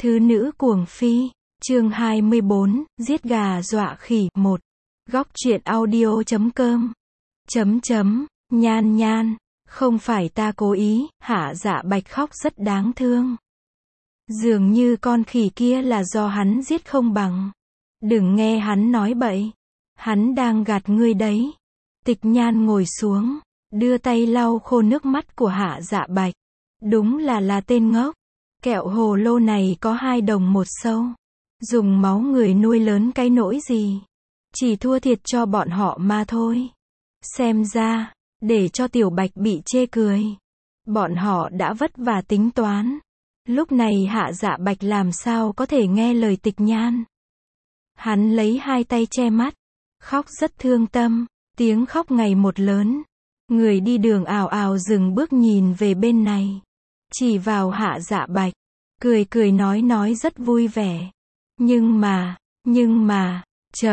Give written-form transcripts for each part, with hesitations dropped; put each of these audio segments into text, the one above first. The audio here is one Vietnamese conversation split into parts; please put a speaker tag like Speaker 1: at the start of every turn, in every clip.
Speaker 1: Thứ nữ cuồng phi, chương 24, giết gà dọa khỉ, 1. Góc truyện audio.com. Nhan nhan, không phải ta cố ý, Hạ Dạ Bạch khóc rất đáng thương. Dường như con khỉ kia là do hắn giết không bằng. Đừng nghe hắn nói bậy. Hắn đang gạt ngươi đấy. Tịch Nhan ngồi xuống, đưa tay lau khô nước mắt của Hạ Dạ Bạch. Đúng là tên ngốc. Kẹo hồ lô này có 2 đồng 1 xu. Dùng máu người nuôi lớn cái nỗi gì. Chỉ thua thiệt cho bọn họ mà thôi. Xem ra, để cho Tiểu Bạch bị chê cười. Bọn họ đã vất vả tính toán. Lúc này Hạ Dạ Bạch làm sao có thể nghe lời Tịch Nhan. Hắn lấy 2 tay che mắt. Khóc rất thương tâm. Tiếng khóc ngày một lớn. Người đi đường ào ào dừng bước nhìn về bên này. Chỉ vào Hạ Dạ Bạch. Cười nói rất vui vẻ. Nhưng mà,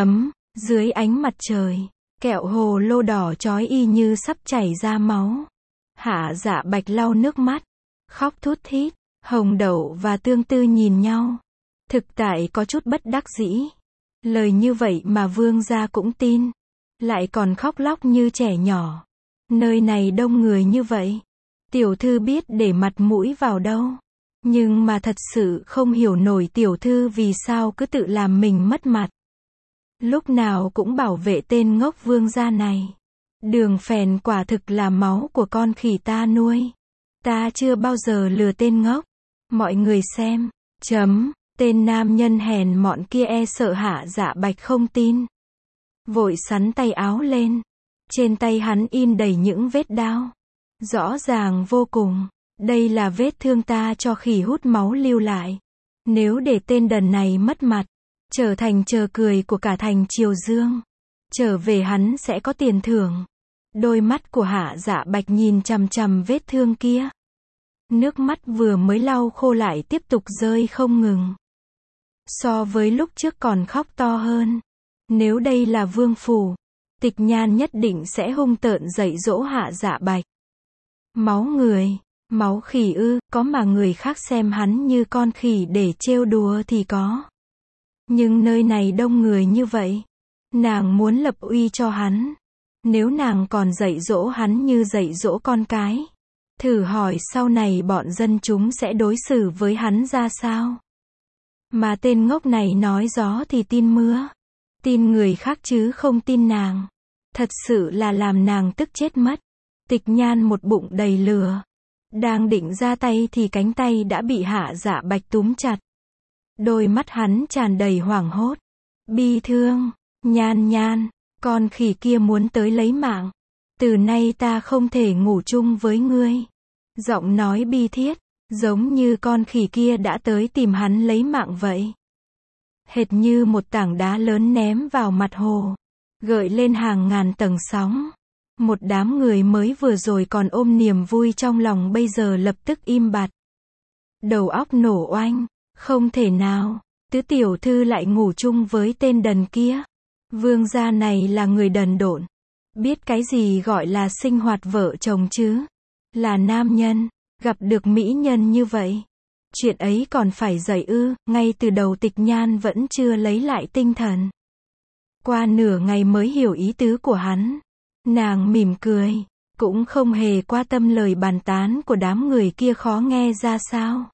Speaker 1: dưới ánh mặt trời, kẹo hồ lô đỏ chói y như sắp chảy ra máu. Hạ Dạ Bạch lau nước mắt, khóc thút thít. Hồng Đậu và Tương Tư nhìn nhau. Thực tại có chút bất đắc dĩ. Lời như vậy mà vương gia cũng tin. Lại còn khóc lóc như trẻ nhỏ. Nơi này đông người như vậy. Tiểu thư biết để mặt mũi vào đâu. Nhưng mà thật sự không hiểu nổi tiểu thư vì sao cứ tự làm mình mất mặt. Lúc nào cũng bảo vệ tên ngốc vương gia này. Đường phèn quả thực là máu của con khỉ ta nuôi. Ta chưa bao giờ lừa tên ngốc. Mọi người xem. Tên nam nhân hèn mọn kia e sợ Hạ Dạ Bạch không tin. Vội xắn tay áo lên. Trên tay hắn in đầy những vết đao. Rõ ràng vô cùng. Đây là vết thương ta cho khỉ hút máu lưu lại. Nếu để tên đần này mất mặt, trở thành trò cười của cả thành Triều Dương. Trở về hắn sẽ có tiền thưởng. Đôi mắt của Hạ Dạ Bạch nhìn chằm chằm vết thương kia. Nước mắt vừa mới lau khô lại tiếp tục rơi không ngừng. So với lúc trước còn khóc to hơn. Nếu đây là vương phủ, Tịch Nhan nhất định sẽ hung tợn dạy dỗ Hạ Dạ Bạch. Máu người, máu khỉ ư, có mà người khác xem hắn như con khỉ để trêu đùa thì có. Nhưng nơi này đông người như vậy. Nàng muốn lập uy cho hắn. Nếu nàng còn dạy dỗ hắn như dạy dỗ con cái. Thử hỏi sau này bọn dân chúng sẽ đối xử với hắn ra sao? Mà tên ngốc này nói gió thì tin mưa. Tin người khác chứ không tin nàng. Thật sự là làm nàng tức chết mất. Tịch Nhan một bụng đầy lửa. Đang định ra tay thì cánh tay đã bị Hạ Dạ Bạch túm chặt. Đôi mắt hắn tràn đầy hoảng hốt. Bi thương. Nhan, con khỉ kia muốn tới lấy mạng. Từ nay ta không thể ngủ chung với ngươi. Giọng nói bi thiết. Giống như con khỉ kia đã tới tìm hắn lấy mạng vậy. Hệt như một tảng đá lớn ném vào mặt hồ. Gợi lên hàng ngàn tầng sóng. Một đám người mới vừa rồi còn ôm niềm vui trong lòng bây giờ lập tức im bặt. Đầu óc nổ oanh. Không thể nào. Tứ tiểu thư lại ngủ chung với tên đần kia. Vương gia này là người đần độn. Biết cái gì gọi là sinh hoạt vợ chồng chứ. Là nam nhân. Gặp được mỹ nhân như vậy. Chuyện ấy còn phải dạy ư. Ngay từ đầu Tịch Nhan vẫn chưa lấy lại tinh thần. Qua nửa ngày mới hiểu ý tứ của hắn. Nàng mỉm cười. Cũng không hề quan tâm lời bàn tán của đám người kia khó nghe ra sao.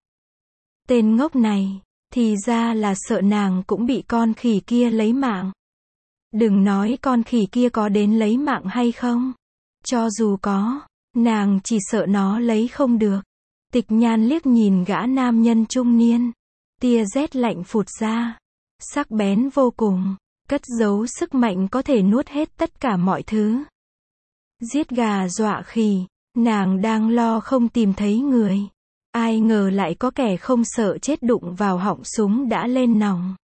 Speaker 1: Tên ngốc này. Thì ra là sợ nàng cũng bị con khỉ kia lấy mạng. Đừng nói con khỉ kia có đến lấy mạng hay không. Cho dù có. Nàng chỉ sợ nó lấy không được. Tịch Nhan liếc nhìn gã nam nhân trung niên. Tia rét lạnh phụt ra. Sắc bén vô cùng. Cất giấu sức mạnh có thể nuốt hết tất cả mọi thứ. Giết gà dọa khỉ. Nàng đang lo không tìm thấy người. Ai ngờ lại có kẻ không sợ chết đụng vào họng súng đã lên nòng.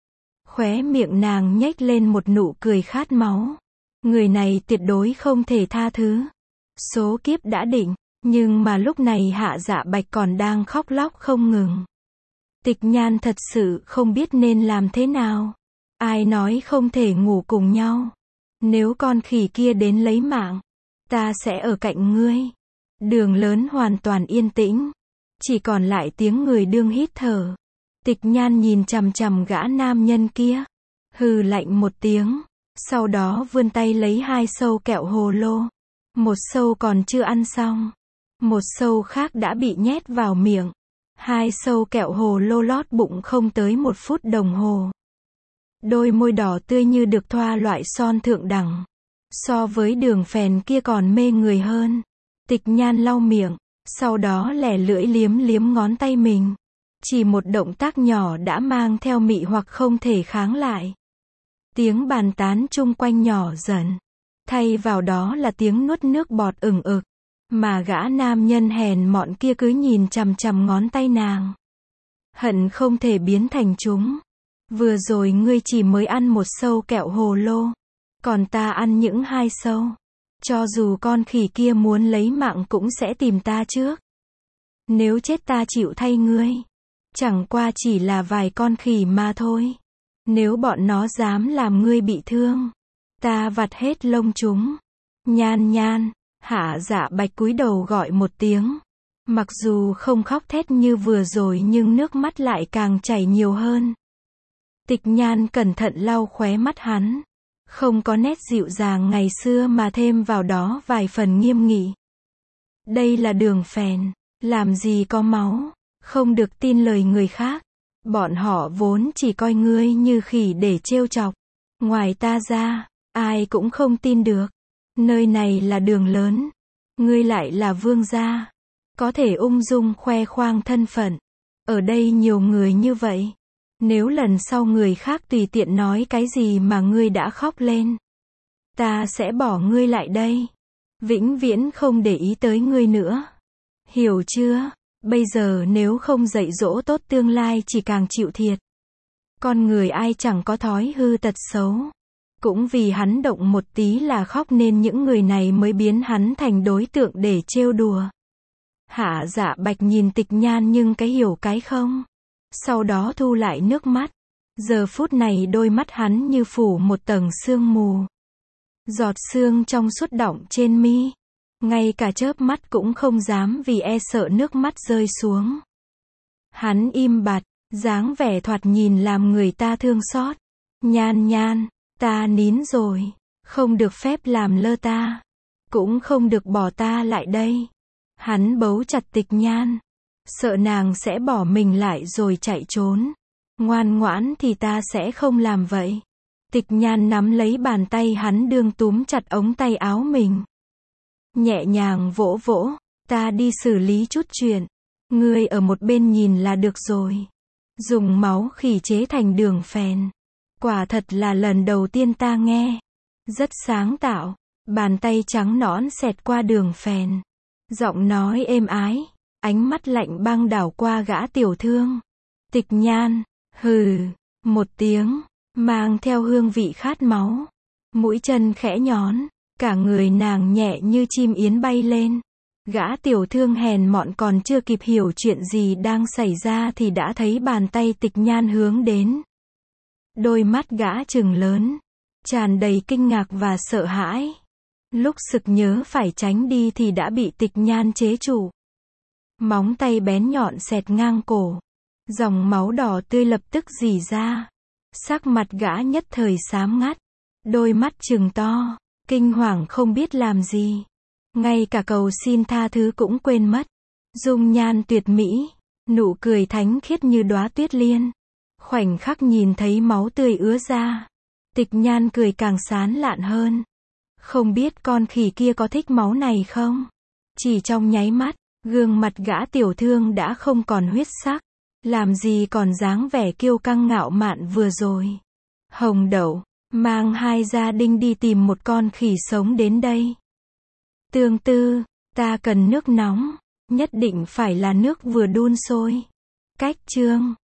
Speaker 1: Khóe miệng nàng nhếch lên một nụ cười khát máu. Người này tuyệt đối không thể tha thứ. Số kiếp đã định. Nhưng mà lúc này Hạ Dạ Bạch còn đang khóc lóc không ngừng. Tịch Nhan thật sự không biết nên làm thế nào. Ai nói không thể ngủ cùng nhau. Nếu con khỉ kia đến lấy mạng, ta sẽ ở cạnh ngươi. Đường lớn hoàn toàn yên tĩnh. Chỉ còn lại tiếng người đương hít thở. Tịch Nhan nhìn chằm chằm gã nam nhân kia, hừ lạnh một tiếng, sau đó vươn tay lấy 2 sâu kẹo hồ lô. Một sâu còn chưa ăn xong, một sâu khác đã bị nhét vào miệng. 2 sâu kẹo hồ lô lót bụng không tới 1 phút đồng hồ. Đôi môi đỏ tươi như được thoa loại son thượng đẳng. So với đường phèn kia còn mê người hơn. Tịch Nhan lau miệng, sau đó lẻ lưỡi liếm liếm ngón tay mình. Chỉ một động tác nhỏ đã mang theo mị hoặc không thể kháng lại. Tiếng bàn tán chung quanh nhỏ dần. Thay vào đó là tiếng nuốt nước bọt ửng ực. Mà gã nam nhân hèn mọn kia cứ nhìn chằm chằm ngón tay nàng. Hận không thể biến thành chúng. Vừa rồi ngươi chỉ mới ăn 1 sâu kẹo hồ lô. Còn ta ăn những 2 sâu. Cho dù con khỉ kia muốn lấy mạng cũng sẽ tìm ta trước. Nếu chết ta chịu thay ngươi. Chẳng qua chỉ là vài con khỉ mà thôi. Nếu bọn nó dám làm ngươi bị thương, ta vặt hết lông chúng. Nhan Nhan, Hạ Dạ Bạch cúi đầu gọi một tiếng. Mặc dù không khóc thét như vừa rồi nhưng nước mắt lại càng chảy nhiều hơn. Tịch Nhan cẩn thận lau khóe mắt hắn. Không có nét dịu dàng ngày xưa mà thêm vào đó vài phần nghiêm nghị. Đây là đường phèn, làm gì có máu, không được tin lời người khác. Bọn họ vốn chỉ coi ngươi như khỉ để trêu chọc. Ngoài ta ra, ai cũng không tin được. Nơi này là đường lớn. Ngươi lại là vương gia. Có thể ung dung khoe khoang thân phận. Ở đây nhiều người như vậy. Nếu lần sau người khác tùy tiện nói cái gì mà ngươi đã khóc lên, ta sẽ bỏ ngươi lại đây. Vĩnh viễn không để ý tới ngươi nữa. Hiểu chưa? Bây giờ nếu không dạy dỗ tốt tương lai chỉ càng chịu thiệt. Con người ai chẳng có thói hư tật xấu. Cũng vì hắn động một tí là khóc nên những người này mới biến hắn thành đối tượng để trêu đùa. Hạ Dạ Bạch nhìn Tịch Nhan nhưng cái hiểu cái không. Sau đó thu lại nước mắt. Giờ phút này đôi mắt hắn như phủ một tầng sương mù. Giọt sương trong suốt đọng trên mi. Ngay cả chớp mắt cũng không dám vì e sợ nước mắt rơi xuống. Hắn im bặt, dáng vẻ thoạt nhìn làm người ta thương xót. Nhan Nhan, ta nín rồi. Không được phép làm lơ ta. Cũng không được bỏ ta lại đây. Hắn bấu chặt Tịch Nhan. Sợ nàng sẽ bỏ mình lại rồi chạy trốn. Ngoan ngoãn thì ta sẽ không làm vậy. Tịch Nhan nắm lấy bàn tay hắn đương túm chặt ống tay áo mình. Nhẹ nhàng vỗ vỗ, ta đi xử lý chút chuyện. Ngươi ở một bên nhìn là được rồi. Dùng máu khỉ chế thành đường phèn. Quả thật là lần đầu tiên ta nghe. Rất sáng tạo. Bàn tay trắng nõn xẹt qua đường phèn. Giọng nói êm ái. Ánh mắt lạnh băng đảo qua gã tiểu thương. Tịch Nhan, hừ, một tiếng, mang theo hương vị khát máu. Mũi chân khẽ nhón, cả người nàng nhẹ như chim yến bay lên. Gã tiểu thương hèn mọn còn chưa kịp hiểu chuyện gì đang xảy ra thì đã thấy bàn tay Tịch Nhan hướng đến. Đôi mắt gã trừng lớn, tràn đầy kinh ngạc và sợ hãi. Lúc sực nhớ phải tránh đi thì đã bị Tịch Nhan chế trụ. Móng tay bén nhọn xẹt ngang cổ. Dòng máu đỏ tươi lập tức rỉ ra. Sắc mặt gã nhất thời xám ngắt. Đôi mắt trừng to, kinh hoàng không biết làm gì. Ngay cả cầu xin tha thứ cũng quên mất. Dung nhan tuyệt mỹ, nụ cười thánh khiết như đóa tuyết liên. Khoảnh khắc nhìn thấy máu tươi ứa ra. Tịch Nhan cười càng sán lạn hơn. Không biết con khỉ kia có thích máu này không? Chỉ trong nháy mắt. Gương mặt gã tiểu thương đã không còn huyết sắc. Làm gì còn dáng vẻ kiêu căng ngạo mạn vừa rồi. Hồng Đậu, mang 2 gia đình đi tìm một con khỉ sống đến đây. Tương Tư, ta cần nước nóng. Nhất định phải là nước vừa đun sôi. Cách chương